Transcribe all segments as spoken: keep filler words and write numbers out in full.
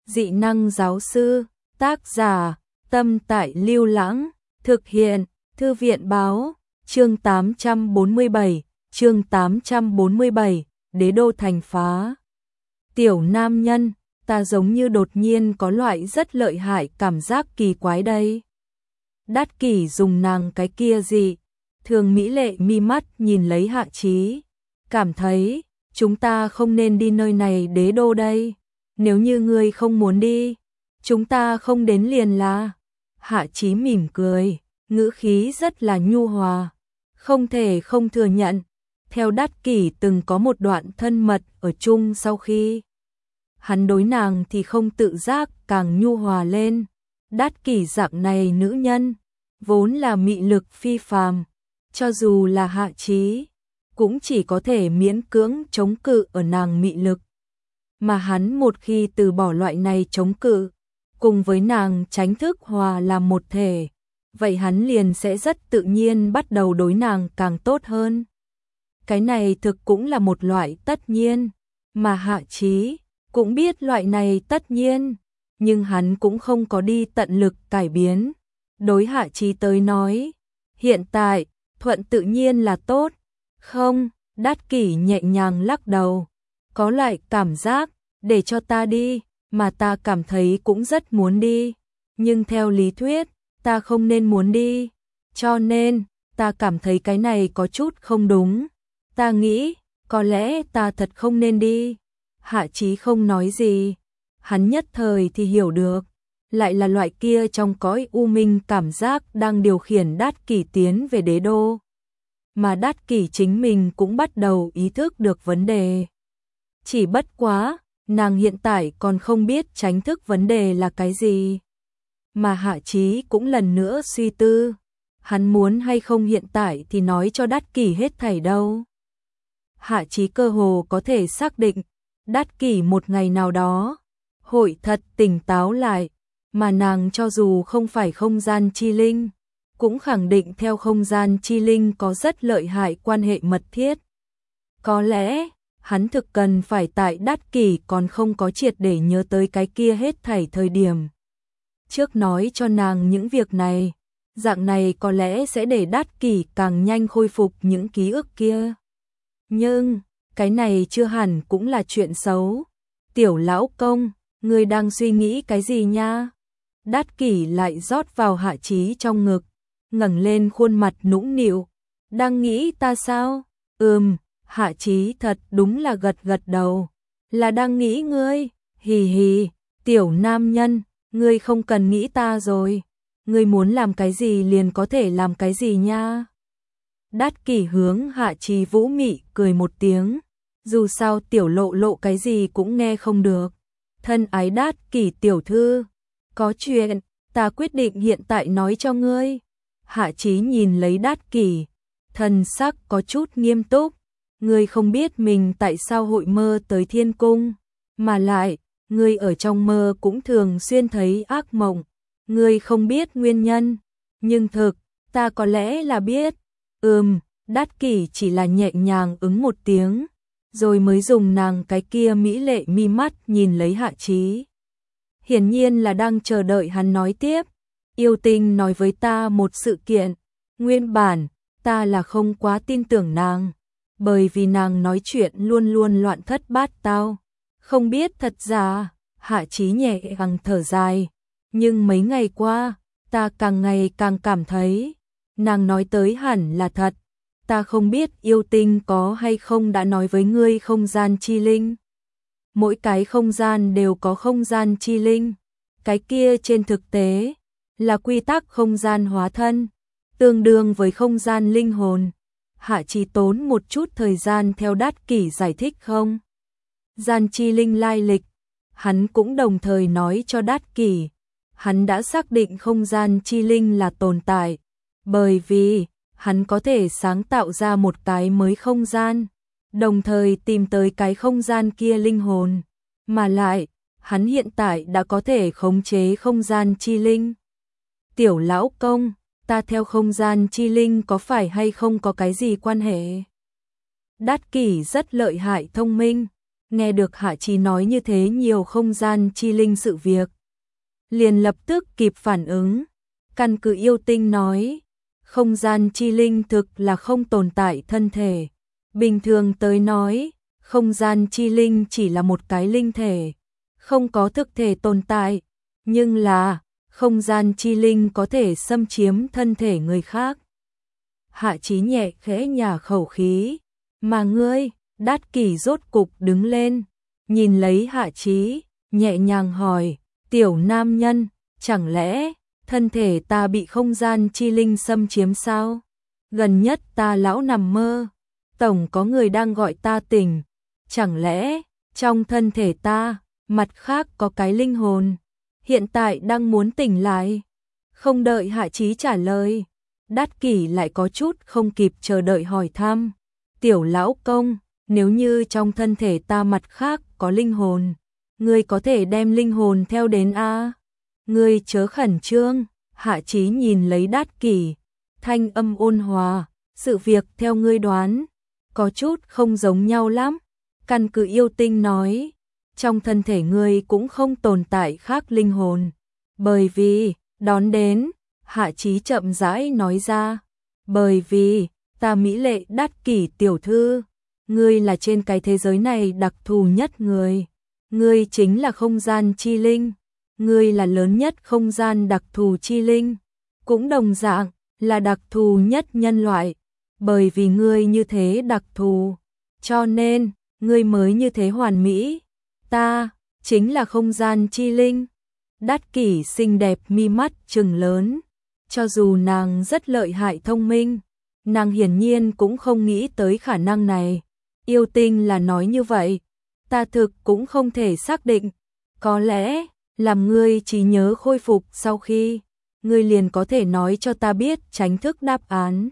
Dị năng giáo sư, tác giả, Tâm Tại Lưu Lãng, thực hiện, Thư viện báo, chương tám trăm bốn mươi bảy, chương tám trăm bốn mươi bảy, Đế đô thành phá. Tiểu nam nhân, ta giống như đột nhiên có loại rất lợi hại cảm giác kỳ quái đây. Đát Kỷ dùng nàng cái kia gì, thường mỹ lệ mi mắt nhìn lấy Hạ Chí, cảm thấy, chúng ta không nên đi nơi này đế đô đây, nếu như ngươi không muốn đi, chúng ta không đến liền là. Hạ Chí mỉm cười, ngữ khí rất là nhu hòa, không thể không thừa nhận, theo Đát Kỷ từng có một đoạn thân mật ở chung sau khi hắn đối nàng thì không tự giác càng nhu hòa lên. Đát Kỷ dạng này nữ nhân, vốn là mị lực phi phàm, cho dù là Hạ Chí, cũng chỉ có thể miễn cưỡng chống cự ở nàng mị lực. Mà hắn một khi từ bỏ loại này chống cự, cùng với nàng tránh thức hòa làm một thể, vậy hắn liền sẽ rất tự nhiên bắt đầu đối nàng càng tốt hơn. Cái này thực cũng là một loại tất nhiên, mà Hạ Chí cũng biết loại này tất nhiên, nhưng hắn cũng không có đi tận lực cải biến. Đối Hạ Chí tới nói, hiện tại, thuận tự nhiên là tốt. Không, Đát Kỷ nhẹ nhàng lắc đầu, có loại cảm giác, để cho ta đi, mà ta cảm thấy cũng rất muốn đi, nhưng theo lý thuyết, ta không nên muốn đi, cho nên, ta cảm thấy cái này có chút không đúng. Ta nghĩ, có lẽ ta thật không nên đi. Hạ Chí không nói gì, hắn nhất thời thì hiểu được, lại là loại kia trong cõi u minh cảm giác đang điều khiển Đát Kỷ tiến về đế đô. Mà Đát Kỷ chính mình cũng bắt đầu ý thức được vấn đề. Chỉ bất quá, nàng hiện tại còn không biết tránh thức vấn đề là cái gì. Mà Hạ Chí cũng lần nữa suy tư, hắn muốn hay không hiện tại thì nói cho Đát Kỷ hết thảy đâu. Hạ Chí cơ hồ có thể xác định, Đát Kỷ một ngày nào đó, hội thật tỉnh táo lại, mà nàng cho dù không phải không gian chi linh, cũng khẳng định theo không gian chi linh có rất lợi hại quan hệ mật thiết. Có lẽ, hắn thực cần phải tại Đát Kỷ còn không có triệt để nhớ tới cái kia hết thảy thời điểm. Trước nói cho nàng những việc này, dạng này có lẽ sẽ để Đát Kỷ càng nhanh khôi phục những ký ức kia. Nhưng, cái này chưa hẳn cũng là chuyện xấu. Tiểu lão công, ngươi đang suy nghĩ cái gì nha? Đát Kỷ lại rót vào Hạ Chí trong ngực, ngẩng lên khuôn mặt nũng nịu. Đang nghĩ ta sao? Ừm, Hạ Chí thật đúng là gật gật đầu. Là đang nghĩ ngươi, hì hì, tiểu nam nhân, ngươi không cần nghĩ ta rồi. Ngươi muốn làm cái gì liền có thể làm cái gì nha. Đát Kỷ hướng Hạ Chí vũ mị cười một tiếng, dù sao tiểu lộ lộ cái gì cũng nghe không được. Thân ái Đát Kỷ tiểu thư, có chuyện, ta quyết định hiện tại nói cho ngươi. Hạ Chí nhìn lấy Đát Kỷ, thần sắc có chút nghiêm túc. Ngươi không biết mình tại sao hội mơ tới thiên cung, mà lại, ngươi ở trong mơ cũng thường xuyên thấy ác mộng. Ngươi không biết nguyên nhân, nhưng thực, ta có lẽ là biết. Ừm, Đát Kỷ chỉ là nhẹ nhàng ứng một tiếng, rồi mới dùng nàng cái kia mỹ lệ mi mắt nhìn lấy Hạ Chí. Hiển nhiên là đang chờ đợi hắn nói tiếp. Yêu tinh nói với ta một sự kiện, nguyên bản, ta là không quá tin tưởng nàng, bởi vì nàng nói chuyện luôn luôn loạn thất bát tao. Không biết thật ra, Hạ Chí nhẹ gắng thở dài, nhưng mấy ngày qua, ta càng ngày càng cảm thấy, nàng nói tới hẳn là thật. Ta không biết yêu tinh có hay không đã nói với ngươi không gian chi linh. Mỗi cái không gian đều có không gian chi linh, cái kia trên thực tế là quy tắc không gian hóa thân, tương đương với không gian linh hồn. Hạ Chí tốn một chút thời gian theo Đát Kỷ giải thích không gian chi linh lai lịch, hắn cũng đồng thời nói cho Đát Kỷ, hắn đã xác định không gian chi linh là tồn tại, bởi vì hắn có thể sáng tạo ra một cái mới không gian, đồng thời tìm tới cái không gian kia linh hồn, mà lại, hắn hiện tại đã có thể khống chế không gian chi linh. Tiểu lão công, ta theo không gian chi linh có phải hay không có cái gì quan hệ? Đát Kỷ rất lợi hại thông minh, nghe được Hạ Chí nói như thế nhiều không gian chi linh sự việc, liền lập tức kịp phản ứng, căn cứ yêu tinh nói, không gian chi linh thực là không tồn tại thân thể. Bình thường tới nói, không gian chi linh chỉ là một cái linh thể, không có thực thể tồn tại, nhưng là không gian chi linh có thể xâm chiếm thân thể người khác. Hạ Chí nhẹ khẽ nhả khẩu khí, mà ngươi, Đát Kỷ rốt cục đứng lên, nhìn lấy Hạ Chí, nhẹ nhàng hỏi, tiểu nam nhân, chẳng lẽ thân thể ta bị không gian chi linh xâm chiếm sao? Gần nhất ta lão nằm mơ, tổng có người đang gọi ta tỉnh, chẳng lẽ trong thân thể ta, mặt khác có cái linh hồn, hiện tại đang muốn tỉnh lại? Không đợi Hạ Chí trả lời, Đát Kỷ lại có chút không kịp chờ đợi hỏi thăm, tiểu lão công, nếu như trong thân thể ta mặt khác có linh hồn, ngươi có thể đem linh hồn theo đến a? Ngươi chớ khẩn trương. Hạ Chí nhìn lấy Đát Kỷ, thanh âm ôn hòa, sự việc theo ngươi đoán, có chút không giống nhau lắm. Căn cứ yêu tinh nói, trong thân thể ngươi cũng không tồn tại khác linh hồn, bởi vì, đón đến, Hạ Chí chậm rãi nói ra, bởi vì, ta mỹ lệ Đát Kỷ tiểu thư, ngươi là trên cái thế giới này đặc thù nhất người, ngươi chính là không gian chi linh. Ngươi là lớn nhất không gian đặc thù chi linh, cũng đồng dạng là đặc thù nhất nhân loại, bởi vì ngươi như thế đặc thù, cho nên ngươi mới như thế hoàn mỹ. Ta chính là không gian chi linh. Đát Kỷ xinh đẹp mi mắt trừng lớn, cho dù nàng rất lợi hại thông minh, nàng hiển nhiên cũng không nghĩ tới khả năng này. Yêu tinh là nói như vậy, ta thực cũng không thể xác định, có lẽ làm ngươi trí nhớ khôi phục sau khi, ngươi liền có thể nói cho ta biết tránh thức đáp án.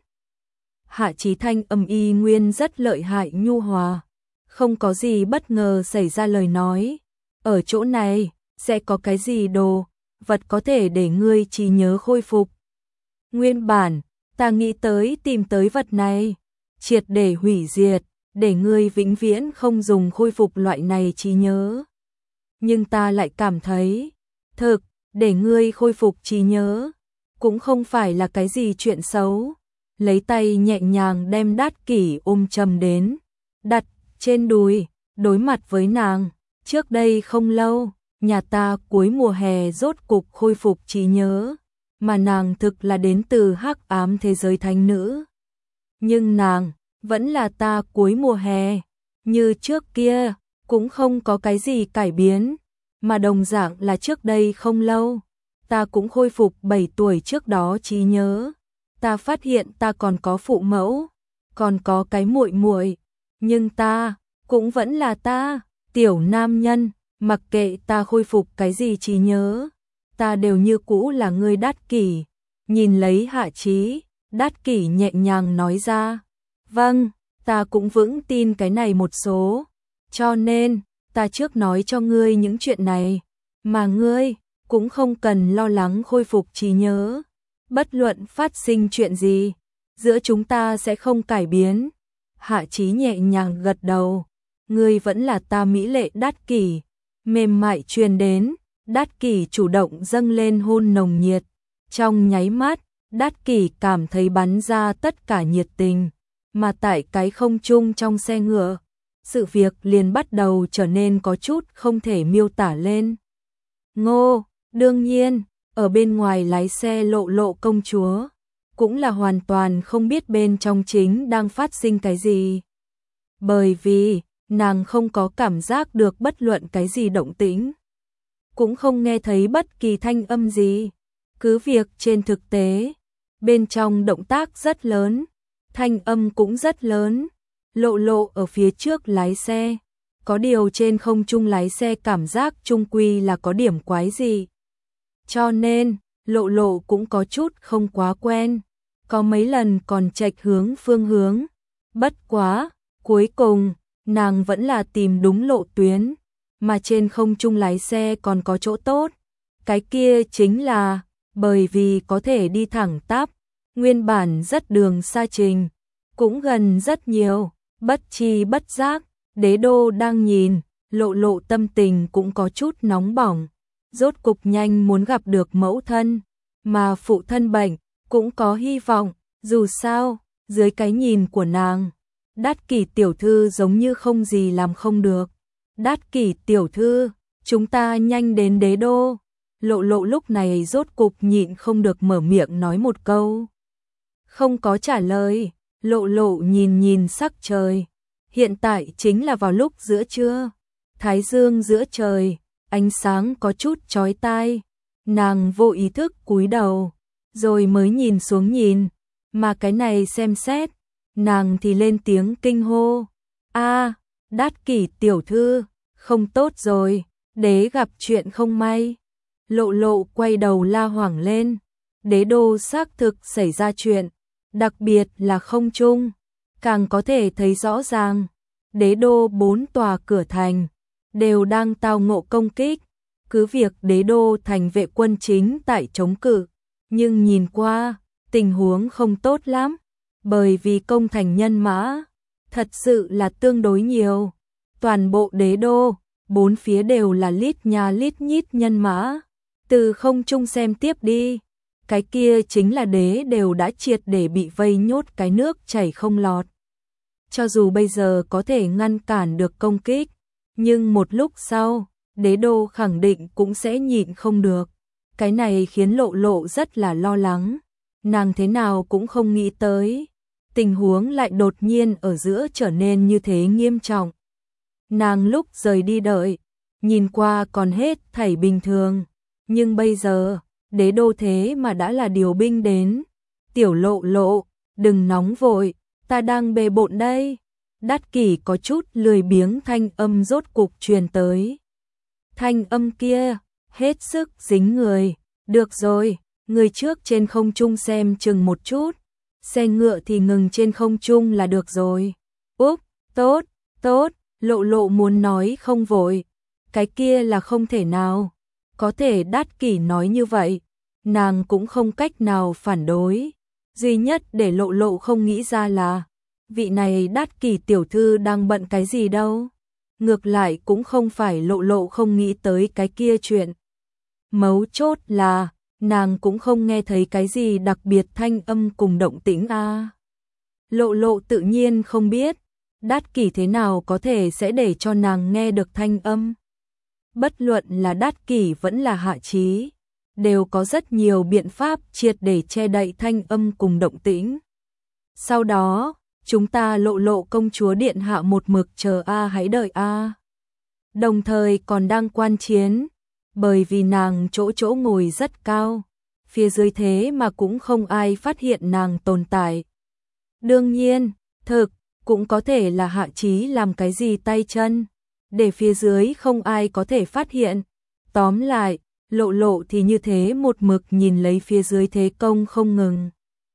Hạ Chí thanh âm y nguyên rất lợi hại nhu hòa, không có gì bất ngờ xảy ra lời nói, ở chỗ này, sẽ có cái gì đồ, vật có thể để ngươi trí nhớ khôi phục. Nguyên bản, ta nghĩ tới tìm tới vật này, triệt để hủy diệt, để ngươi vĩnh viễn không dùng khôi phục loại này trí nhớ. Nhưng ta lại cảm thấy, thực, để ngươi khôi phục trí nhớ, cũng không phải là cái gì chuyện xấu. Lấy tay nhẹ nhàng đem Đát Kỷ ôm chầm đến, đặt trên đùi, đối mặt với nàng. Trước đây không lâu, nhà ta cuối mùa hè rốt cục khôi phục trí nhớ, mà nàng thực là đến từ hắc ám thế giới thánh nữ. Nhưng nàng, vẫn là ta cuối mùa hè, như trước kia, cũng không có cái gì cải biến, mà đồng dạng là trước đây không lâu, ta cũng khôi phục bảy tuổi trước đó trí nhớ. Ta phát hiện ta còn có phụ mẫu, còn có cái muội muội, nhưng ta cũng vẫn là ta, tiểu nam nhân, mặc kệ ta khôi phục cái gì trí nhớ, ta đều như cũ là ngươi. Đát Kỷ nhìn lấy Hạ Chí, Đát Kỷ nhẹ nhàng nói ra, vâng, ta cũng vững tin cái này một số, cho nên ta trước nói cho ngươi những chuyện này, mà ngươi cũng không cần lo lắng khôi phục trí nhớ. Bất luận phát sinh chuyện gì, giữa chúng ta sẽ không cải biến. Hạ Chí nhẹ nhàng gật đầu, ngươi vẫn là ta mỹ lệ. Đát Kỷ mềm mại truyền đến, Đát Kỷ chủ động dâng lên hôn nồng nhiệt. Trong nháy mắt, Đát Kỷ cảm thấy bắn ra tất cả nhiệt tình, mà tại cái không trung trong xe ngựa, sự việc liền bắt đầu trở nên có chút không thể miêu tả lên. Ngô, đương nhiên, ở bên ngoài lái xe Lộ Lộ công chúa, cũng là hoàn toàn không biết bên trong chính đang phát sinh cái gì. Bởi vì, nàng không có cảm giác được bất luận cái gì động tĩnh, cũng không nghe thấy bất kỳ thanh âm gì. Cứ việc trên thực tế, bên trong động tác rất lớn, thanh âm cũng rất lớn. Lộ Lộ ở phía trước lái xe, có điều trên không trung lái xe cảm giác trung quy là có điểm quái gì. Cho nên, Lộ Lộ cũng có chút không quá quen, có mấy lần còn chệch hướng phương hướng. Bất quá, cuối cùng, nàng vẫn là tìm đúng lộ tuyến, mà trên không trung lái xe còn có chỗ tốt. Cái kia chính là, bởi vì có thể đi thẳng tắp, nguyên bản rất đường xa trình, cũng gần rất nhiều, bất chi bất giác, Đế Đô đang nhìn, Lộ Lộ tâm tình cũng có chút nóng bỏng, rốt cục nhanh muốn gặp được mẫu thân, mà phụ thân bệnh, cũng có hy vọng, dù sao, dưới cái nhìn của nàng, Đát Kỷ tiểu thư giống như không gì làm không được. Đát Kỷ tiểu thư, chúng ta nhanh đến đế đô. Lộ Lộ lúc này rốt cục nhịn không được mở miệng nói một câu. Không có trả lời, Lộ Lộ nhìn nhìn sắc trời. Hiện tại chính là vào lúc giữa trưa. Thái dương giữa trời, ánh sáng có chút chói tai. Nàng vô ý thức cúi đầu, rồi mới nhìn xuống nhìn. Mà cái này xem xét, nàng thì lên tiếng kinh hô. A, Đát Kỷ tiểu thư, không tốt rồi, đế gặp chuyện không may. Lộ Lộ quay đầu la hoảng lên. Đế đô xác thực xảy ra chuyện, đặc biệt là không trung, càng có thể thấy rõ ràng. Đế đô bốn tòa cửa thành đều đang tao ngộ công kích. Cứ việc đế đô thành vệ quân chính tại chống cự, nhưng nhìn qua, tình huống không tốt lắm, bởi vì công thành nhân mã thật sự là tương đối nhiều. Toàn bộ đế đô, bốn phía đều là lít nhà lít nhít nhân mã. Từ không trung xem tiếp đi, cái kia chính là đế đều đã triệt để bị vây nhốt cái nước chảy không lọt. Cho dù bây giờ có thể ngăn cản được công kích, nhưng một lúc sau, đế đô khẳng định cũng sẽ nhịn không được. Cái này khiến Lộ Lộ rất là lo lắng. Nàng thế nào cũng không nghĩ tới, tình huống lại đột nhiên ở giữa trở nên như thế nghiêm trọng. Nàng lúc rời đi đợi, nhìn qua còn hết thảy bình thường, nhưng bây giờ, đế đô thế mà đã là điều binh đến. Tiểu Lộ Lộ, đừng nóng vội, ta đang bề bộn đây. Đát Kỷ có chút lười biếng thanh âm rốt cục truyền tới. Thanh âm kia, hết sức dính người. Được rồi, người trước trên không trung xem chừng một chút. Xe ngựa thì ngừng trên không trung là được rồi. Úp, tốt, tốt, Lộ Lộ muốn nói không vội. Cái kia là không thể nào. Có thể Đát Kỷ nói như vậy, nàng cũng không cách nào phản đối. Duy nhất để Lộ Lộ không nghĩ ra là, vị này Đát Kỷ tiểu thư đang bận cái gì đâu. Ngược lại cũng không phải Lộ Lộ không nghĩ tới cái kia chuyện. Mấu chốt là, nàng cũng không nghe thấy cái gì đặc biệt thanh âm cùng động tĩnh a. À. Lộ Lộ tự nhiên không biết, Đát Kỷ thế nào có thể sẽ để cho nàng nghe được thanh âm. Bất luận là Đát Kỷ vẫn là Hạ Chí, đều có rất nhiều biện pháp triệt để che đậy thanh âm cùng động tĩnh. Sau đó, chúng ta Lộ Lộ công chúa điện hạ một mực chờ a à, hãy đợi a. À. Đồng thời còn đang quan chiến, bởi vì nàng chỗ chỗ ngồi rất cao, phía dưới thế mà cũng không ai phát hiện nàng tồn tại. Đương nhiên, thực, cũng có thể là Hạ Chí làm cái gì tay chân, để phía dưới không ai có thể phát hiện. Tóm lại, Lộ Lộ thì như thế một mực nhìn lấy phía dưới thế công không ngừng.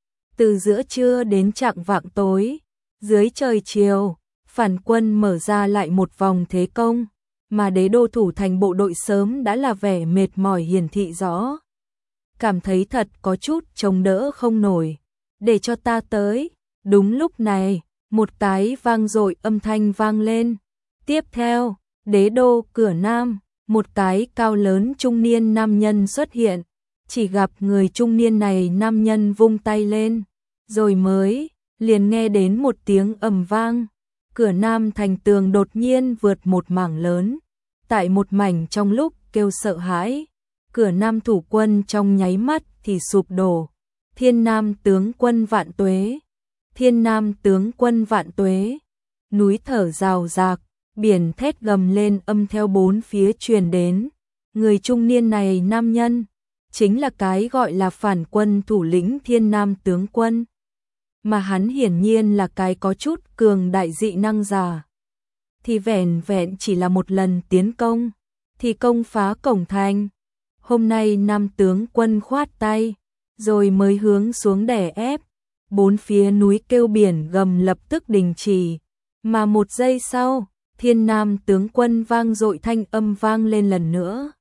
Từ giữa trưa đến chạng vạng tối, dưới trời chiều, phản quân mở ra lại một vòng thế công, mà đế đô thủ thành bộ đội sớm đã là vẻ mệt mỏi hiển thị rõ. Cảm thấy thật có chút chống đỡ không nổi, để cho ta tới. Đúng lúc này, một cái vang dội âm thanh vang lên. Tiếp theo, đế đô cửa nam, một cái cao lớn trung niên nam nhân xuất hiện. Chỉ gặp người trung niên này nam nhân vung tay lên, rồi mới liền nghe đến một tiếng ầm vang. Cửa nam thành tường đột nhiên vượt một mảng lớn. Tại một mảnh trong lúc kêu sợ hãi, cửa nam thủ quân trong nháy mắt thì sụp đổ. Thiên Nam tướng quân vạn tuế, Thiên Nam tướng quân vạn tuế. Núi thở rào rạc, biển thét gầm lên âm theo bốn phía truyền đến. Người trung niên này nam nhân, chính là cái gọi là phản quân thủ lĩnh Thiên Nam tướng quân. Mà hắn hiển nhiên là cái có chút cường đại dị năng giả. Thì vẻn vẹn chỉ là một lần tiến công, thì công phá cổng thành. Hôm nay Nam tướng quân khoát tay, rồi mới hướng xuống đè ép. Bốn phía núi kêu biển gầm lập tức đình chỉ. Mà một giây sau, Thiên Nam tướng quân vang dội thanh âm vang lên lần nữa.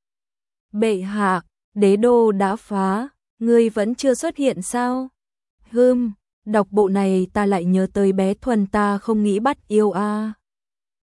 Bệ hạ, đế đô đã phá, ngươi vẫn chưa xuất hiện sao? Hừm, đọc bộ này ta lại nhớ tới bé Thuần ta không nghĩ bắt yêu a. À.